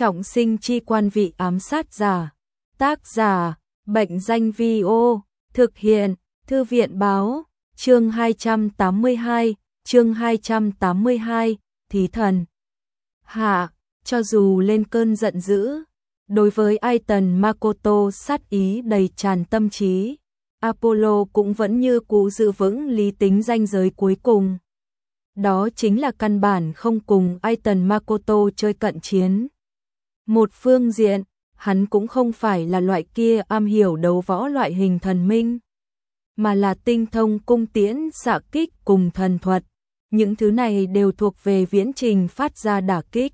Trọng sinh chi quan vị ám sát giả. Tác giả, Bệnh danh Vi-ô. Thực hiện, Thư viện báo. Chương 282, chương 282, Thí thần. Hạ, cho dù lên cơn giận dữ, đối với Aiton Makoto sát ý đầy tràn tâm trí, Apollo cũng vẫn như cũ giữ vững lý tính ranh giới cuối cùng. Đó chính là căn bản không cùng Aiton Makoto chơi cận chiến. Một phương diện, hắn cũng không phải là loại kia am hiểu đấu võ loại hình thần minh, mà là tinh thông cung tiễn xạ kích cùng thần thuật. Những thứ này đều thuộc về viễn trình phát ra đả kích.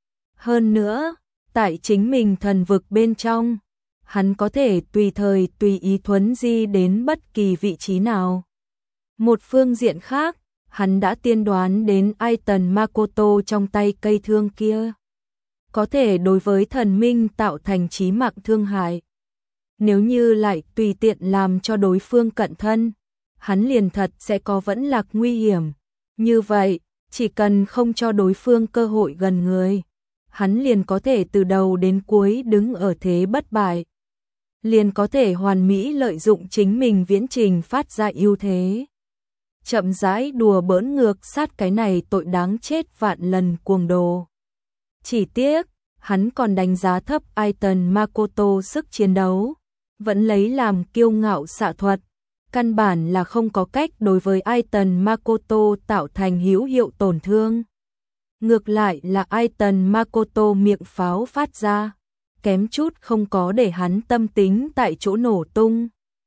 Hơn nữa, tại chính mình thần vực bên trong, hắn có thể tùy thời tùy ý thuấn di đến bất kỳ vị trí nào. Một phương diện khác, hắn đã tiên đoán đến Aiton Makoto trong tay cây thương kia có thể đối với thần minh tạo thành chí mạng thương hại. Nếu như lại tùy tiện làm cho đối phương cận thân, hắn liền thật sẽ có vẫn lạc nguy hiểm. Như vậy, chỉ cần không cho đối phương cơ hội gần người, hắn liền có thể từ đầu đến cuối đứng ở thế bất bại. Liền có thể hoàn mỹ lợi dụng chính mình viễn trình phát ra ưu thế. Chậm rãi đùa bỡn ngược sát cái này tội đáng chết vạn lần cuồng đồ. Chỉ tiếc, hắn còn đánh giá thấp Aiton Makoto sức chiến đấu, vẫn lấy làm kiêu ngạo xạ thuật, căn bản là không có cách đối với Aiton Makoto tạo thành hữu hiệu tổn thương. Ngược lại là Aiton Makoto miệng pháo phát ra, kém chút không có để hắn tâm tính tại chỗ nổ tung.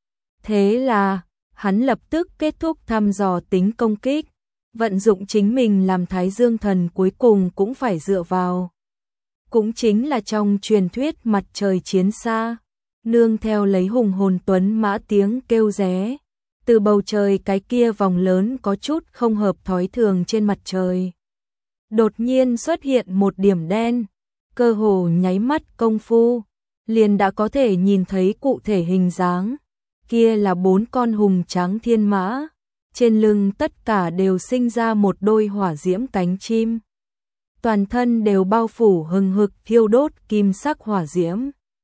Thế là, hắn lập tức kết thúc thăm dò tính công kích, vận dụng chính mình làm Thái Dương thần cuối cùng cũng phải dựa vào. Cũng chính là trong truyền thuyết mặt trời chiến xa, nương theo lấy hùng hồn tuấn mã tiếng kêu ré, từ bầu trời cái kia vòng lớn có chút không hợp thói thường trên mặt trời. Đột nhiên xuất hiện một điểm đen, cơ hồ nháy mắt công phu, liền đã có thể nhìn thấy cụ thể hình dáng. Kia là 4 con hùng tráng thiên mã, trên lưng tất cả đều sinh ra một đôi hỏa diễm cánh chim. Toàn thân đều bao phủ hừng hực thiêu đốt kim sắc hỏa diễm.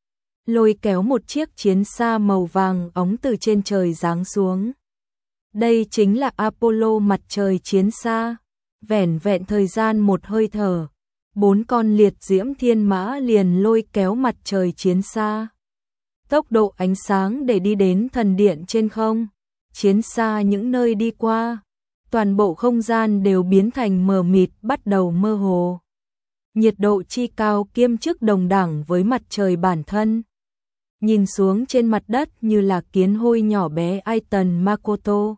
Lôi kéo một chiếc chiến xa màu vàng óng từ trên trời giáng xuống. Đây chính là Apollo mặt trời chiến xa. Vẻn vẹn thời gian một hơi thở, 4 con liệt diễm thiên mã liền lôi kéo mặt trời chiến xa. Tốc độ ánh sáng để đi đến thần điện trên không. Chiến xa những nơi đi qua, toàn bộ không gian đều biến thành mờ mịt, bắt đầu mơ hồ. Nhiệt độ chi cao kiêm chức đồng đẳng với mặt trời bản thân. Nhìn xuống trên mặt đất như là kiến hôi nhỏ bé Aiton Makoto.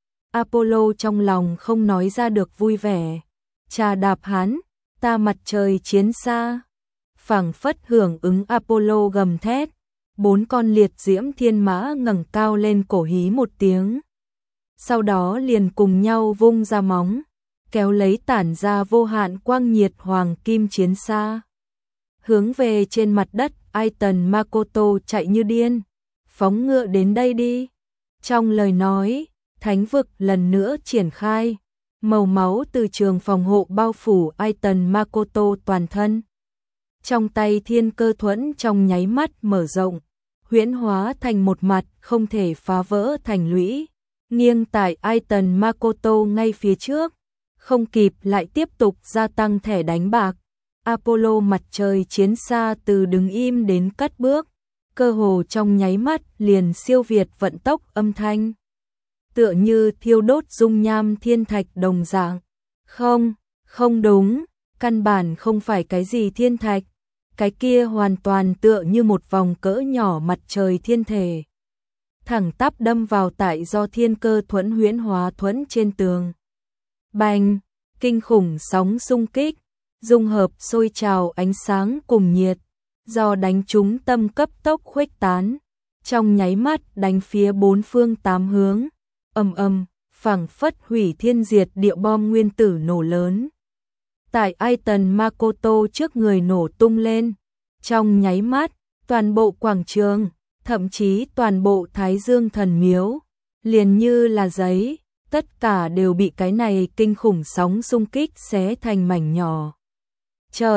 Apollo trong lòng không nói ra được vui vẻ. Trà đạp hắn, ta mặt trời chiến xa. Phảng phất hưởng ứng Apollo gầm thét. 4 con liệt diễm thiên mã ngẩng cao lên cổ hí một tiếng. Sau đó liền cùng nhau vung ra móng, kéo lấy tản ra vô hạn quang nhiệt hoàng kim chiến xa. Hướng về trên mặt đất, Aiton Makoto chạy như điên. Phóng ngựa đến đây đi. Trong lời nói, thánh vực lần nữa triển khai. Màu máu từ trường phòng hộ bao phủ Aiton Makoto toàn thân. Trong tay thiên cơ thuẫn trong nháy mắt mở rộng, huyễn hóa thành một mặt không thể phá vỡ thành lũy, nghiêng tại Aiton Makoto ngay phía trước, không kịp lại tiếp tục gia tăng thẻ đánh bạc. Apollo mặt trời chiến xa từ đứng im đến cất bước, cơ hồ trong nháy mắt liền siêu việt vận tốc âm thanh. Tựa như thiêu đốt dung nham thiên thạch đồng dạng. Không đúng, căn bản không phải cái gì thiên thạch. Cái kia hoàn toàn tựa như một vòng cỡ nhỏ mặt trời thiên thể. Thẳng tắp đâm vào tại do thiên cơ thuẫn huyễn hóa thuẫn trên tường. Bành, kinh khủng sóng xung kích, dung hợp sôi trào ánh sáng cùng nhiệt, do đánh trúng tâm cấp tốc khuếch tán, trong nháy mắt đánh phía 4 phương 8 hướng, ầm, phảng phất hủy thiên diệt địa bom nguyên tử nổ lớn. Tại Aiton Makoto trước người nổ tung lên, trong nháy mắt, toàn bộ quảng trường, thậm chí toàn bộ Thái Dương thần miếu, liền như là giấy, tất cả đều bị cái này kinh khủng sóng xung kích xé thành mảnh nhỏ. Chợt,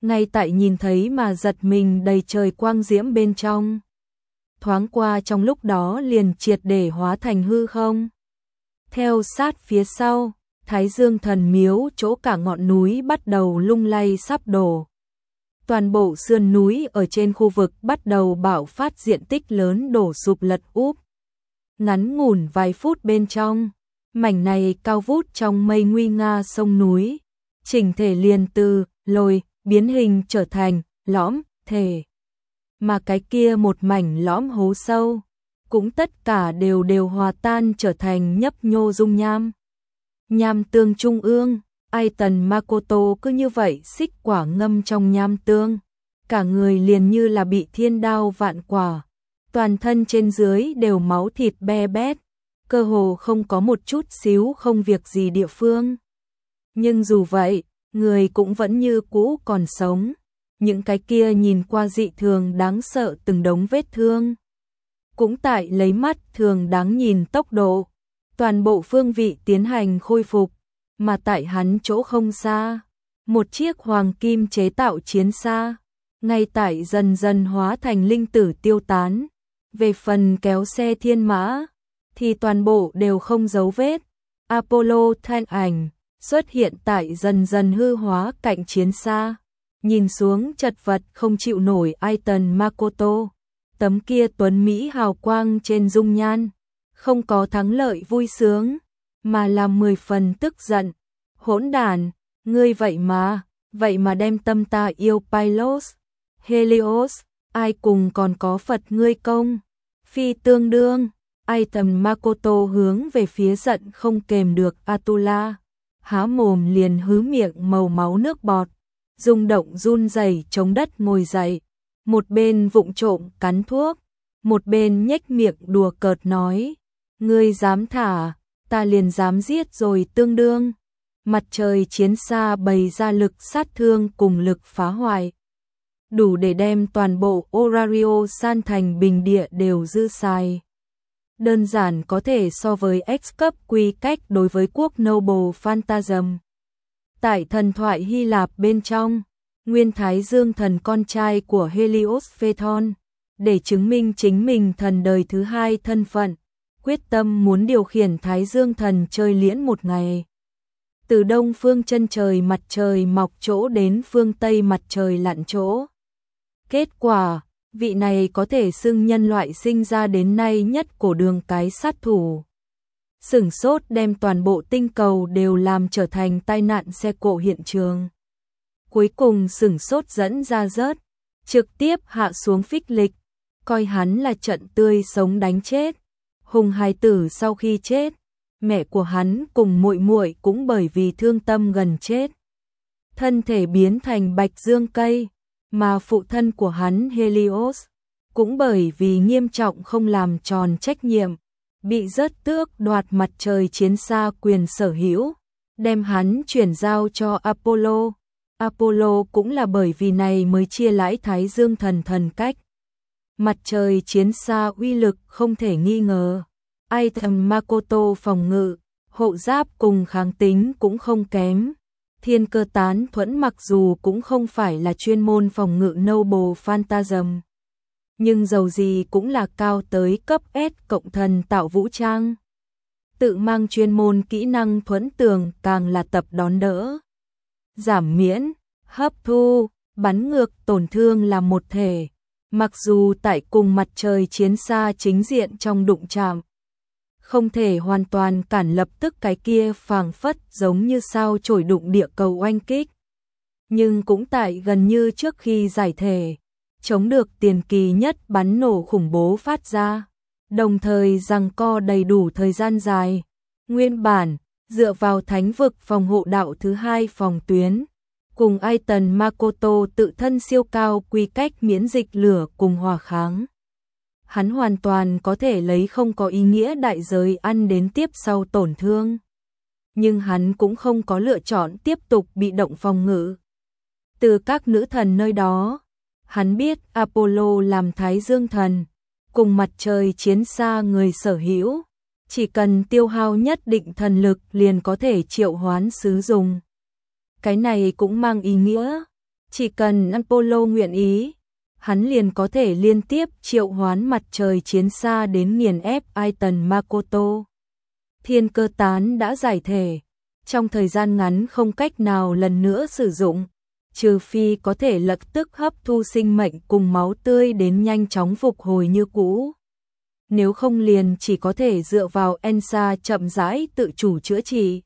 ngay tại nhìn thấy mà giật mình đầy trời quang diễm bên trong. Thoáng qua trong lúc đó liền triệt để hóa thành hư không. Theo sát phía sau, Thái Dương Thần Miếu chỗ cả ngọn núi bắt đầu lung lay sắp đổ. Toàn bộ sườn núi ở trên khu vực bắt đầu bạo phát diện tích lớn đổ sụp lật úp. Ngắn ngủn vài phút bên trong, mảnh này cao vút trong mây nguy nga sông núi, chỉnh thể liền từ lồi biến hình trở thành lõm thể. Mà cái kia một mảnh lõm hố sâu, cũng tất cả đều hòa tan trở thành nhấp nhô dung nham. Nham tương trung ương, Aiton Makoto cứ như vậy xích quả ngâm trong nham tương, cả người liền như là bị thiên đao vạn quả, toàn thân trên dưới đều máu thịt be bét, cơ hồ không có một chút xíu không việc gì địa phương. Nhưng dù vậy, người cũng vẫn như cũ còn sống, những cái kia nhìn qua dị thường đáng sợ từng đống vết thương. Cũng tại lấy mắt thường đáng nhìn tốc độ, toàn bộ phương vị tiến hành khôi phục, mà tại hắn chỗ không xa, một chiếc hoàng kim chế tạo chiến xa, ngay tại dần dần hóa thành linh tử tiêu tán. Về phần kéo xe thiên mã, thì toàn bộ đều không dấu vết. Apollo thanh ảnh xuất hiện tại dần dần hư hóa cạnh chiến xa, nhìn xuống chật vật không chịu nổi Aiton Makoto. Tấm kia tuấn mỹ hào quang trên dung nhan, không có thắng lợi vui sướng, mà là 10 phần tức giận. Hỗn đản, ngươi vậy mà đem tâm ta yêu Pylos, Helios, ai cùng còn có Phật ngươi công. Phi tương đương, Aiton Makoto hướng về phía giận không kềm được Atula, há mồm liền hứ miệng màu máu nước bọt, rung động run rẩy chống đất ngồi dậy, một bên vụng trộm cắn thuốc, một bên nhếch miệng đùa cợt nói, ngươi dám thả, ta liền dám giết rồi tương đương. Mặt trời chiến xa bày ra lực sát thương cùng lực phá hoại, đủ để đem toàn bộ Orario san thành bình địa đều dư xài. Đơn giản có thể so với X cấp quy cách đối với quốc Noble Phantasm. Tại thần thoại Hy Lạp bên trong, Nguyên Thái Dương thần con trai của Helios Phaethon, để chứng minh chính mình thần đời thứ hai thân phận, quyết tâm muốn điều khiển Thái Dương thần chơi liễn một ngày. Từ đông phương chân trời mặt trời mọc chỗ đến phương tây mặt trời lặn chỗ. Kết quả, vị này có thể xưng nhân loại sinh ra đến nay nhất cổ đường cái sát thủ. Sửng sốt đem toàn bộ tinh cầu đều làm trở thành tai nạn xe cộ hiện trường. Cuối cùng sửng sốt dẫn ra rớt, trực tiếp hạ xuống phích lịch, coi hắn là trận tươi sống đánh chết. Hùng hài tử sau khi chết, mẹ của hắn cùng muội muội cũng bởi vì thương tâm gần chết, thân thể biến thành bạch dương cây, mà phụ thân của hắn Helios cũng bởi vì nghiêm trọng không làm tròn trách nhiệm, bị rớt tước đoạt mặt trời chiến xa quyền sở hữu, đem hắn chuyển giao cho Apollo. Apollo cũng là bởi vì này mới chia lãi Thái Dương thần thần cách. Mặt trời chiến xa uy lực không thể nghi ngờ. Aiton Makoto phòng ngự, hộ giáp cùng kháng tính cũng không kém. Thiên cơ tán thuẫn mặc dù cũng không phải là chuyên môn phòng ngự Noble Phantasm, nhưng dầu gì cũng là cao tới cấp S cộng thần tạo vũ trang. Tự mang chuyên môn kỹ năng thuẫn tường càng là tập đón đỡ. Giảm miễn, hấp thu, bắn ngược tổn thương là một thể, mặc dù tại cùng mặt trời chiến xa chính diện trong đụng chạm, không thể hoàn toàn cản lập tức cái kia phảng phất giống như sao chổi đụng địa cầu oanh kích. Nhưng cũng tại gần như trước khi giải thể, chống được tiền kỳ nhất bắn nổ khủng bố phát ra, đồng thời giằng co đầy đủ thời gian dài. Nguyên bản, dựa vào thánh vực phòng hộ đạo thứ hai phòng tuyến, cùng Aiton Makoto tự thân siêu cao quy cách miễn dịch lửa cùng hòa kháng. Hắn hoàn toàn có thể lấy không có ý nghĩa đại giới ăn đến tiếp sau tổn thương. Nhưng hắn cũng không có lựa chọn tiếp tục bị động phòng ngự. Từ các nữ thần nơi đó, hắn biết Apollo làm Thái Dương thần, cùng mặt trời chiến xa người sở hữu, chỉ cần tiêu hao nhất định thần lực liền có thể triệu hoán sứ dùng. Cái này cũng mang ý nghĩa, Chỉ cần Apollo nguyện ý, hắn liền có thể liên tiếp triệu hoán mặt trời chiến xa đến nghiền ép Aitan Makoto. Thiên cơ tán đã giải thể, trong thời gian ngắn không cách nào lần nữa sử dụng, trừ phi có thể lập tức hấp thu sinh mệnh cùng máu tươi đến nhanh chóng phục hồi như cũ. Nếu không liền chỉ có thể dựa vào Ensa chậm rãi tự chủ chữa trị.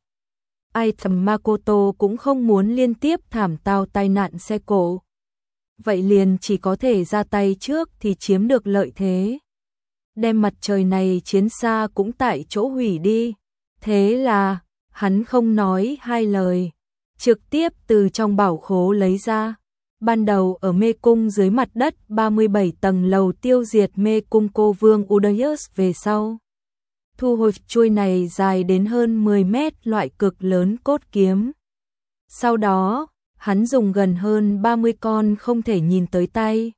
Aitan Makoto cũng không muốn liên tiếp thảm tao tai nạn xe cộ. Vậy liền chỉ có thể ra tay trước thì chiếm được lợi thế. Đem mặt trời này chiến xa cũng tại chỗ hủy đi. Thế là, hắn không nói hai lời, trực tiếp từ trong bảo khố lấy ra. Ban đầu ở mê cung dưới mặt đất 37 tầng lầu tiêu diệt mê cung cô vương Udayus về sau. Thu hồi chuôi này dài đến hơn 10 mét loại cực lớn cốt kiếm. Sau đó, hắn dùng gần hơn 30 con không thể nhìn tới tay.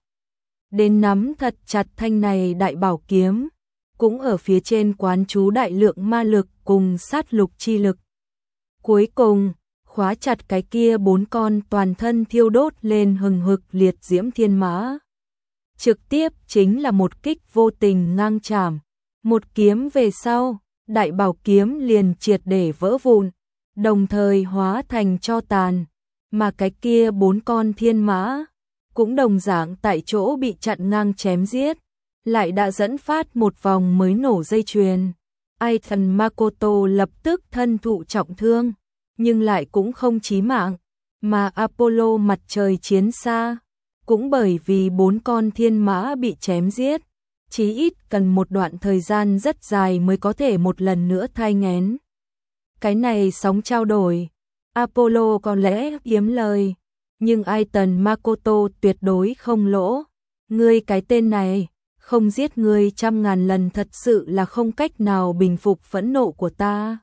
Đến nắm thật chặt thanh này đại bảo kiếm, cũng ở phía trên quán chú đại lượng ma lực cùng sát lục chi lực. Cuối cùng, khóa chặt cái kia 4 con toàn thân thiêu đốt lên hừng hực liệt diễm thiên mã. Trực tiếp chính là một kích vô tình ngang chảm. Một kiếm về sau, đại bảo kiếm liền triệt để vỡ vụn, đồng thời hóa thành tro tàn, mà cái kia 4 con thiên mã cũng đồng dạng tại chỗ bị chặn ngang chém giết, lại đã dẫn phát một vòng mới nổ dây chuyền. Aitan Makoto lập tức thân thụ trọng thương, nhưng lại cũng không chí mạng, mà Apollo mặt trời chiến xa cũng bởi vì 4 con thiên mã bị chém giết, chí ít cần một đoạn thời gian rất dài mới có thể một lần nữa thai nghén. Cái này sóng trao đổi, Apollo có lẽ hiếm lời, nhưng Aitan Makoto tuyệt đối không lỗ. Ngươi cái tên này, không giết ngươi 100.000 lần thật sự là không cách nào bình phục phẫn nộ của ta.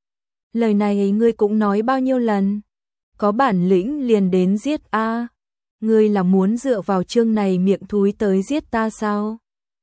Lời này ngươi cũng nói bao nhiêu lần? Có bản lĩnh liền đến giết a. Ngươi là muốn dựa vào chương này miệng thúi tới giết ta sao?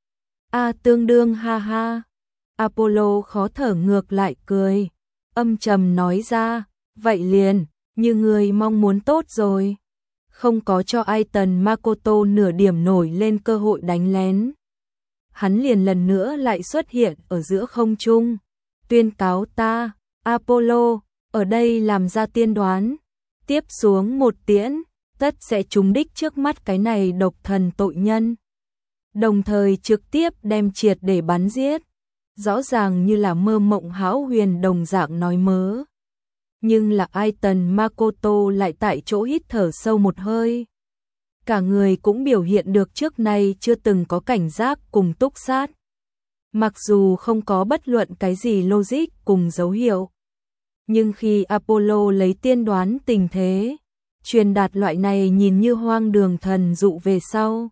Tương đương ha ha. Apollo khó thở ngược lại cười, âm trầm nói ra, vậy liền, như ngươi mong muốn tốt rồi. Không có cho Aitan Makoto nửa điểm nổi lên cơ hội đánh lén. Hắn liền lần nữa lại xuất hiện ở giữa không trung, tuyên cáo ta, Apollo, ở đây làm ra tiên đoán, tiếp xuống một tiễn, tất sẽ trúng đích trước mắt cái này độc thần tội nhân. Đồng thời trực tiếp đem triệt để bắn giết, rõ ràng như là mơ mộng hão huyền đồng dạng nói mớ. Nhưng là Aitan Makoto lại tại chỗ hít thở sâu một hơi. Cả người cũng biểu hiện được trước nay chưa từng có cảnh giác cùng túc sát. Mặc dù không có bất luận cái gì logic cùng dấu hiệu, nhưng khi Apollo lấy tiên đoán tình thế, truyền đạt loại này nhìn như hoang đường thần dụ về sau,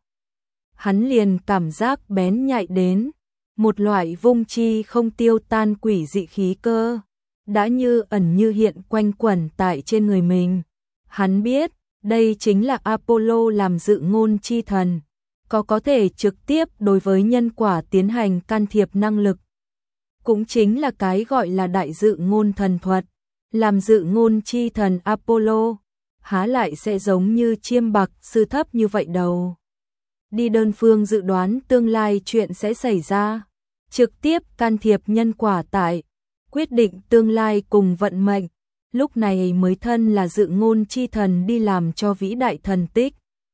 hắn liền cảm giác bén nhạy đến, một loại vung chi không tiêu tan quỷ dị khí cơ, đã như ẩn như hiện quanh quẩn tại trên người mình. Hắn biết, đây chính là Apollo làm dự ngôn chi thần, có thể trực tiếp đối với nhân quả tiến hành can thiệp năng lực. Cũng chính là cái gọi là đại dự ngôn thần thuật, làm dự ngôn chi thần Apollo, há lại sẽ giống như chiêm bạc sư thấp như vậy đâu. Đi đơn phương dự đoán tương lai chuyện sẽ xảy ra, trực tiếp can thiệp nhân quả tại, quyết định tương lai cùng vận mệnh, lúc này mới thân là dự ngôn chi thần đi làm cho vĩ đại thần tích.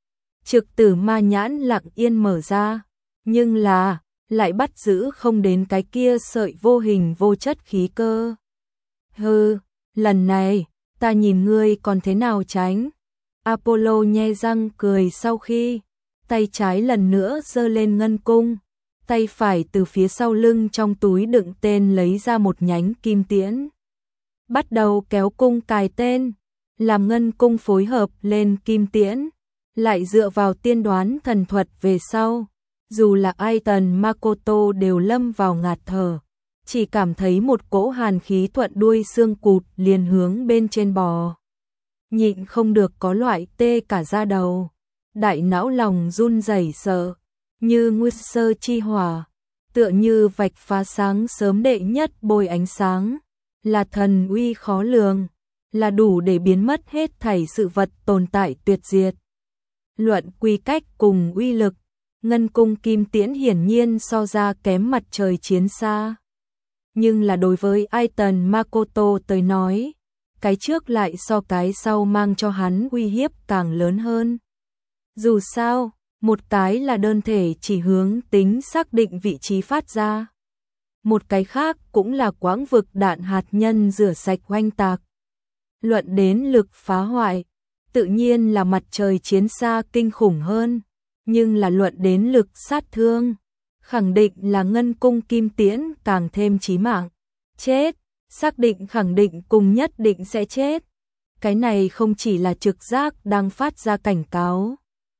Trực tử ma nhãn lặng yên mở ra, nhưng là, lại bắt giữ không đến cái kia sợi vô hình vô chất khí cơ. Hừ, lần này, ta nhìn ngươi còn thế nào tránh. Apollo nhe răng cười sau khi, tay trái lần nữa giơ lên ngân cung, tay phải từ phía sau lưng trong túi đựng tên lấy ra một nhánh kim tiễn. Bắt đầu kéo cung cài tên, làm ngân cung phối hợp lên kim tiễn, lại dựa vào tiên đoán thần thuật về sau. Dù là Aitan Makoto đều lâm vào ngạt thở, chỉ cảm thấy một cỗ hàn khí thuận đuôi xương cụt liền hướng bên trên bò. Nhịn không được có loại tê cả da đầu, đại não lòng run rẩy sợ, như nguyên sơ chi hỏa, tựa như vạch phá sáng sớm đệ nhất bôi ánh sáng, là thần uy khó lường, là đủ để biến mất hết thảy sự vật tồn tại tuyệt diệt. Luận quy cách cùng uy lực, ngân cung kim tiễn hiển nhiên so ra kém mặt trời chiến xa. Nhưng là đối với Aiton Makoto tới nói, cái trước lại so cái sau mang cho hắn uy hiếp càng lớn hơn. Dù sao, một cái là đơn thể chỉ hướng tính xác định vị trí phát ra. Một cái khác cũng là quãng vực đạn hạt nhân rửa sạch oanh tạc. Luận đến lực phá hoại, tự nhiên là mặt trời chiến xa kinh khủng hơn, nhưng là luận đến lực sát thương, khẳng định là ngân cung kim tiễn càng thêm chí mạng. Chết, xác định khẳng định cùng nhất định sẽ chết. Cái này không chỉ là trực giác đang phát ra cảnh cáo.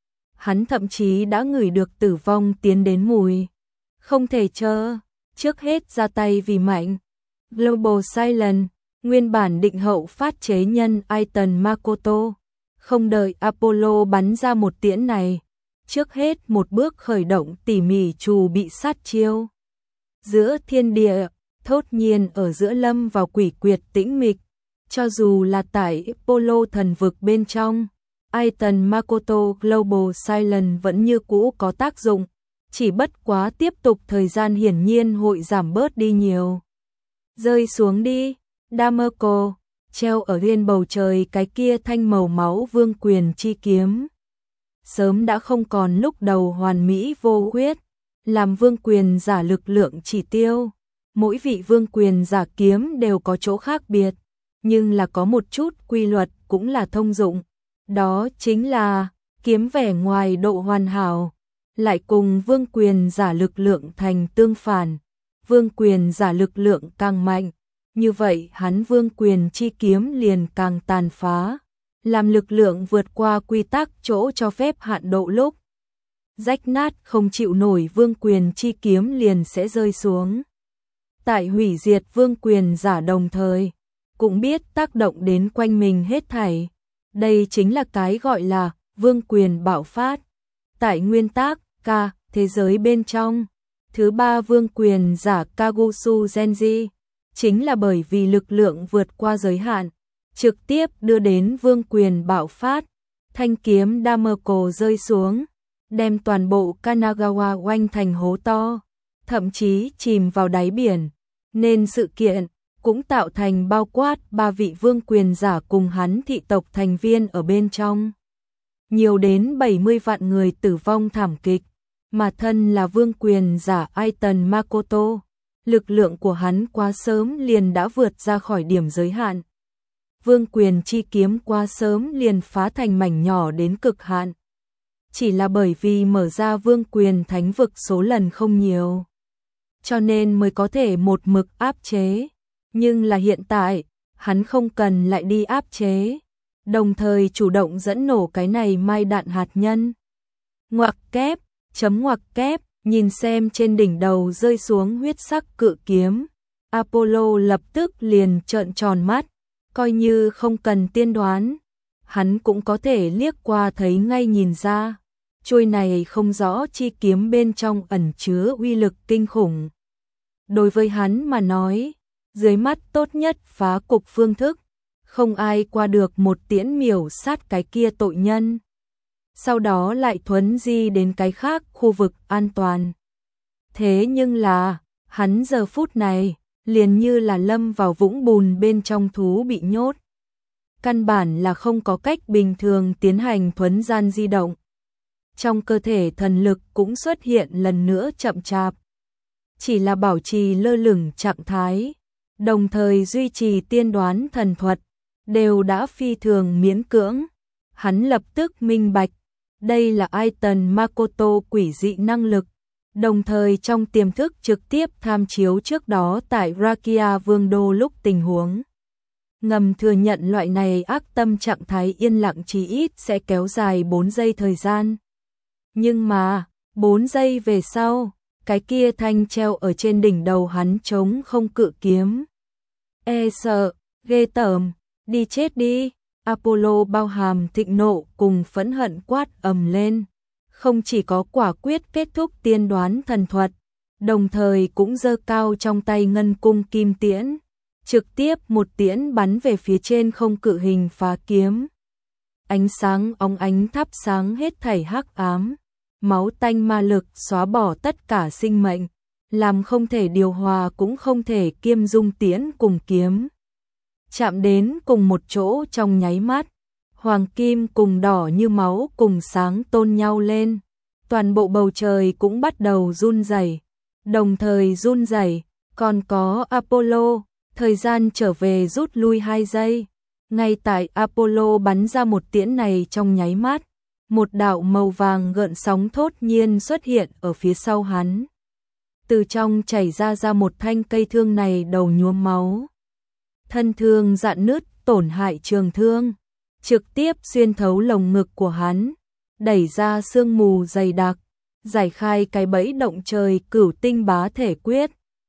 Hắn thậm chí đã ngửi được tử vong tiến đến mùi. Không thể chờ, trước hết ra tay vì mạnh. Global Silence, nguyên bản định hậu phát chế nhân Aiton Makoto. Không đợi Apollo bắn ra một tiễn này, trước hết một bước khởi động tỉ mỉ trù bị sát chiêu. Giữa thiên địa, thốt nhiên ở giữa lâm vào quỷ quyệt tĩnh mịch, cho dù là tại Apollo thần vực bên trong, Aiton Makoto Global Silence vẫn như cũ có tác dụng, chỉ bất quá tiếp tục thời gian hiển nhiên hội giảm bớt đi nhiều. Rơi xuống đi, Damerco, treo ở trên bầu trời cái kia thanh màu máu vương quyền chi kiếm. Sớm đã không còn lúc đầu hoàn mỹ vô khuyết, làm vương quyền giả lực lượng chỉ tiêu. Mỗi vị vương quyền giả kiếm đều có chỗ khác biệt, nhưng là có một chút quy luật cũng là thông dụng. Đó chính là kiếm vẻ ngoài độ hoàn hảo, lại cùng vương quyền giả lực lượng thành tương phản. Vương quyền giả lực lượng càng mạnh, như vậy hắn vương quyền chi kiếm liền càng tàn phá, làm lực lượng vượt qua quy tắc chỗ cho phép hạn độ lúc. Rách nát không chịu nổi vương quyền chi kiếm liền sẽ rơi xuống. Tại hủy diệt vương quyền giả đồng thời, cũng biết tác động đến quanh mình hết thảy. Đây chính là cái gọi là vương quyền bạo phát. Tại nguyên tắc, thế giới bên trong, thứ ba vương quyền giả Kagusu Genji, chính là bởi vì lực lượng vượt qua giới hạn, trực tiếp đưa đến vương quyền bạo phát. Thanh kiếm Damerco rơi xuống, đem toàn bộ Kanagawa oanh thành hố to, thậm chí chìm vào đáy biển. Nên sự kiện cũng tạo thành bao quát ba vị vương quyền giả cùng hắn thị tộc thành viên ở bên trong. Nhiều đến 70 vạn người tử vong thảm kịch, mà thân là vương quyền giả Aiton Makoto, lực lượng của hắn quá sớm liền đã vượt ra khỏi điểm giới hạn. Vương quyền chi kiếm quá sớm liền phá thành mảnh nhỏ đến cực hạn. Chỉ là bởi vì mở ra vương quyền thánh vực số lần không nhiều, cho nên mới có thể một mực áp chế. Nhưng là hiện tại, hắn không cần lại đi áp chế, đồng thời chủ động dẫn nổ cái này mai đạn hạt nhân. Ngoặc kép, ngoặc kép, nhìn xem trên đỉnh đầu rơi xuống huyết sắc cự kiếm. Apollo lập tức liền trợn tròn mắt, coi như không cần tiên đoán, hắn cũng có thể liếc qua thấy ngay nhìn ra. Chuôi này không rõ chi kiếm bên trong ẩn chứa uy lực kinh khủng. Đối với hắn mà nói, dưới mắt tốt nhất phá cục phương thức, không ai qua được một tiễn miểu sát cái kia tội nhân. Sau đó lại thuấn di đến cái khác khu vực an toàn. Thế nhưng là, hắn giờ phút này, liền như là lâm vào vũng bùn bên trong thú bị nhốt. Căn bản là không có cách bình thường tiến hành thuấn gian di động. Trong cơ thể thần lực cũng xuất hiện lần nữa chậm chạp. Chỉ là bảo trì lơ lửng trạng thái, đồng thời duy trì tiên đoán thần thuật, đều đã phi thường miễn cưỡng. Hắn lập tức minh bạch, đây là Aiton Makoto quỷ dị năng lực, đồng thời trong tiềm thức trực tiếp tham chiếu trước đó tại Rakia Vương Đô lúc tình huống. Ngầm thừa nhận loại này ác tâm trạng thái yên lặng chí ít sẽ kéo dài 4 giây thời gian. Nhưng mà, 4 giây về sau, cái kia thanh treo ở trên đỉnh đầu hắn trống không cự kiếm. Sợ, ghê tởm, đi chết đi. Apollo bao hàm thịnh nộ cùng phẫn hận quát ầm lên. Không chỉ có quả quyết kết thúc tiên đoán thần thuật, đồng thời cũng giơ cao trong tay ngân cung kim tiễn, trực tiếp một tiễn bắn về phía trên không cự hình phá kiếm. ánh sáng óng ánh thắp sáng hết thảy hắc ám, máu tanh ma lực xóa bỏ tất cả sinh mệnh, làm không thể điều hòa cũng không thể kiêm dung tiễn cùng kiếm. Chạm đến cùng một chỗ trong nháy mắt, hoàng kim cùng đỏ như máu cùng sáng tôn nhau lên, toàn bộ bầu trời cũng bắt đầu run rẩy, đồng thời run rẩy, còn có Apollo, thời gian trở về rút lui 2 giây. Ngay tại Apollo bắn ra một tiễn này trong nháy mắt, một đạo màu vàng gợn sóng thốt nhiên xuất hiện ở phía sau hắn. Từ trong chảy ra một thanh cây thương này đầu nhuốm máu. Thân thương rạn nứt, tổn hại trường thương, trực tiếp xuyên thấu lồng ngực của hắn, đẩy ra sương mù dày đặc, giải khai cái bẫy động trời cửu tinh bá thể quyết.